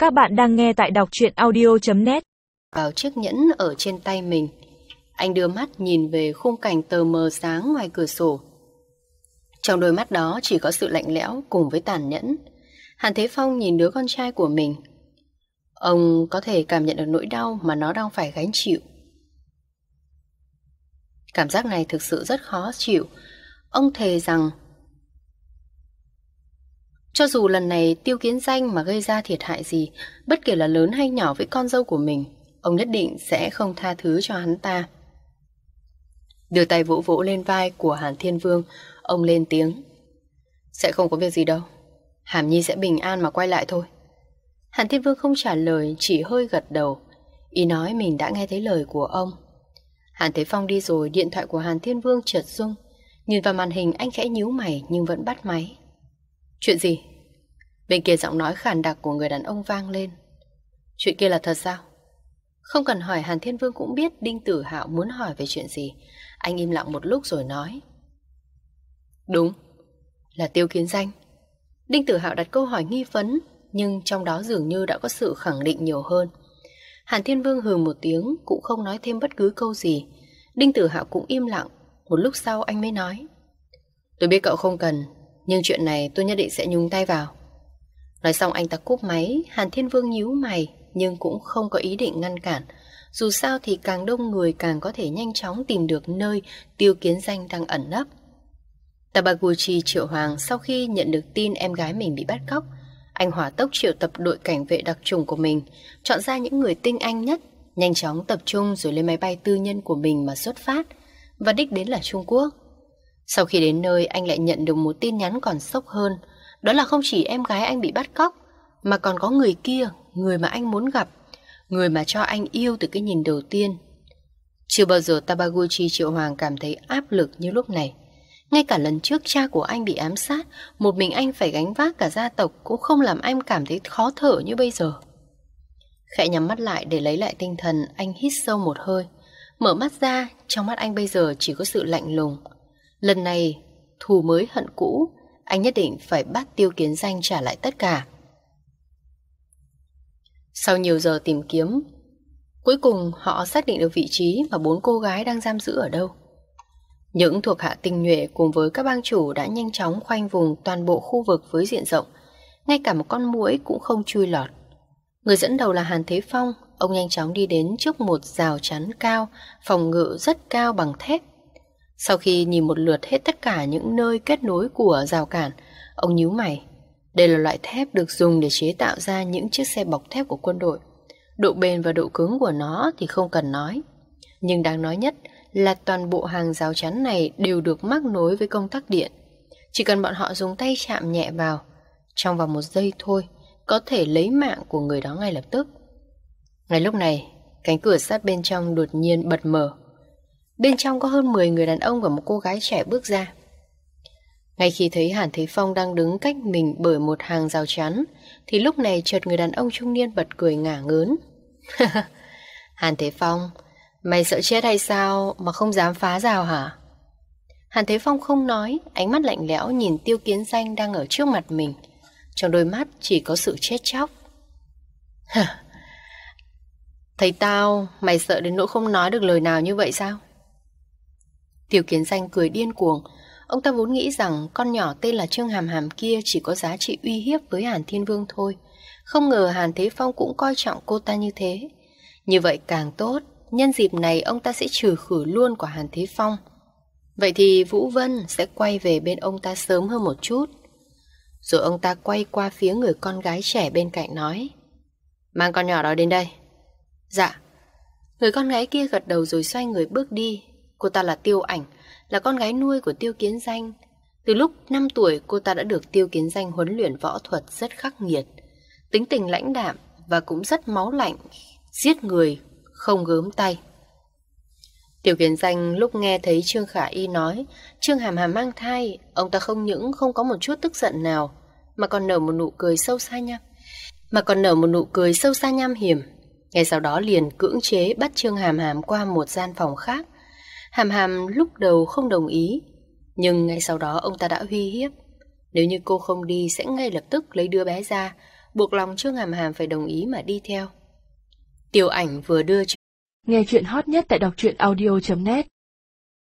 Các bạn đang nghe tại đọc truyện audio.net. Vào chiếc nhẫn ở trên tay mình, anh đưa mắt nhìn về khung cảnh tờ mờ sáng ngoài cửa sổ. Trong đôi mắt đó chỉ có sự lạnh lẽo cùng với tàn nhẫn. Hàn Thế Phong nhìn đứa con trai của mình. Ông có thể cảm nhận được nỗi đau mà nó đang phải gánh chịu. Cảm giác này thực sự rất khó chịu. Ông thề rằng cho dù lần này Tiêu Kiến Danh mà gây ra thiệt hại gì, bất kể là lớn hay nhỏ với con dâu của mình, ông nhất định sẽ không tha thứ cho hắn ta. Đưa tay vỗ vỗ lên vai của Hàn Thiên Vương, ông lên tiếng. Sẽ không có việc gì đâu, Hàm Nhi sẽ bình an mà quay lại thôi. Hàn Thiên Vương không trả lời, chỉ hơi gật đầu. Ý nói mình đã nghe thấy lời của ông. Hàn Thế Phong đi rồi, điện thoại của Hàn Thiên Vương chợt rung. Nhìn vào màn hình anh khẽ nhíu mày nhưng vẫn bắt máy. Chuyện gì? Bên kia giọng nói khàn đặc của người đàn ông vang lên. Chuyện kia là thật sao? Không cần hỏi, Hàn Thiên Vương cũng biết Đinh Tử Hạo muốn hỏi về chuyện gì. Anh im lặng một lúc rồi nói. Đúng, là Tiêu Kiến Danh. Đinh Tử Hạo đặt câu hỏi nghi vấn, nhưng trong đó dường như đã có sự khẳng định nhiều hơn. Hàn Thiên Vương hừ một tiếng, cũng không nói thêm bất cứ câu gì. Đinh Tử Hạo cũng im lặng. Một lúc sau anh mới nói. Tôi biết cậu không cần, nhưng chuyện này tôi nhất định sẽ nhúng tay vào. Nói xong anh ta cúp máy. Hàn Thiên Vương nhíu mày nhưng cũng không có ý định ngăn cản. Dù sao thì càng đông người càng có thể nhanh chóng tìm được nơi Tiêu Kiến Danh đang ẩn nấp. Tabaguchi Triệu Hoàng sau khi nhận được tin em gái mình bị bắt cóc, anh hỏa tốc triệu tập đội cảnh vệ đặc chủng của mình, chọn ra những người tinh anh nhất, nhanh chóng tập trung rồi lên máy bay tư nhân của mình mà xuất phát, và đích đến là Trung Quốc. Sau khi đến nơi, anh lại nhận được một tin nhắn còn sốc hơn. Đó là không chỉ em gái anh bị bắt cóc, mà còn có người kia, người mà anh muốn gặp, người mà cho anh yêu từ cái nhìn đầu tiên. Chưa bao giờ Tabaguchi Triệu Hoàng cảm thấy áp lực như lúc này. Ngay cả lần trước cha của anh bị ám sát, một mình anh phải gánh vác cả gia tộc cũng không làm anh cảm thấy khó thở như bây giờ. Khẽ nhắm mắt lại để lấy lại tinh thần, anh hít sâu một hơi. Mở mắt ra, trong mắt anh bây giờ chỉ có sự lạnh lùng. Lần này, thù mới hận cũ, anh nhất định phải bắt Tiêu Kiến Danh trả lại tất cả. Sau nhiều giờ tìm kiếm, cuối cùng họ xác định được vị trí mà 4 cô gái đang giam giữ ở đâu. Những thuộc hạ tinh nhuệ cùng với các bang chủ đã nhanh chóng khoanh vùng toàn bộ khu vực với diện rộng, ngay cả một con muỗi cũng không chui lọt. Người dẫn đầu là Hàn Thế Phong. Ông nhanh chóng đi đến trước một rào chắn cao, phòng ngự rất cao bằng thép. Sau khi nhìn một lượt hết tất cả những nơi kết nối của rào cản, ông nhíu mày. Đây là loại thép được dùng để chế tạo ra những chiếc xe bọc thép của quân đội. Độ bền và độ cứng của nó thì không cần nói. Nhưng đáng nói nhất là toàn bộ hàng rào chắn này đều được mắc nối với công tắc điện. Chỉ cần bọn họ dùng tay chạm nhẹ vào, trong vòng 1 giây thôi, có thể lấy mạng của người đó ngay lập tức. Ngay lúc này, cánh cửa sát bên trong đột nhiên bật mở. Bên trong có hơn 10 người đàn ông và một cô gái trẻ bước ra. Ngay khi thấy Hàn Thế Phong đang đứng cách mình bởi một hàng rào chắn, thì lúc này chợt người đàn ông trung niên bật cười ngả ngớn. Hàn Thế Phong, mày sợ chết hay sao mà không dám phá rào hả? Hàn Thế Phong không nói, ánh mắt lạnh lẽo nhìn Tiêu Kiến Danh đang ở trước mặt mình. Trong đôi mắt chỉ có sự chết chóc. Thấy tao, mày sợ đến nỗi không nói được lời nào như vậy sao? Tiêu Kiến Danh cười điên cuồng. Ông ta vốn nghĩ rằng con nhỏ tên là Trương Hàm Hàm kia chỉ có giá trị uy hiếp với Hàn Thiên Vương thôi. Không ngờ Hàn Thế Phong cũng coi trọng cô ta như thế. Như vậy càng tốt. Nhân dịp này ông ta sẽ trừ khử luôn của Hàn Thế Phong. Vậy thì Vũ Vân sẽ quay về bên ông ta sớm hơn một chút. Rồi ông ta quay qua phía người con gái trẻ bên cạnh nói. Mang con nhỏ đó đến đây. Dạ. Người con gái kia gật đầu rồi xoay người bước đi. Cô ta là Tiêu Ảnh, là con gái nuôi của Tiêu Kiến Danh. Từ lúc 5 tuổi cô ta đã được Tiêu Kiến Danh huấn luyện võ thuật rất khắc nghiệt. Tính tình lãnh đạm và cũng rất máu lạnh, giết người không gớm tay. Tiêu Kiến Danh lúc nghe thấy Trương Khả Y nói Trương Hàm Hàm mang thai, ông ta không những không có một chút tức giận nào, mà còn nở một nụ cười sâu xa nham hiểm. Ngay sau đó liền cưỡng chế bắt Trương Hàm Hàm qua một gian phòng khác. Hàm Hàm lúc đầu không đồng ý, nhưng ngay sau đó ông ta đã uy hiếp. Nếu như cô không đi sẽ ngay lập tức lấy đứa bé ra, buộc lòng Trương Hàm Hàm phải đồng ý mà đi theo. Tiểu Ảnh vừa đưa Nghe chuyện hot nhất tại đọc truyện audio.net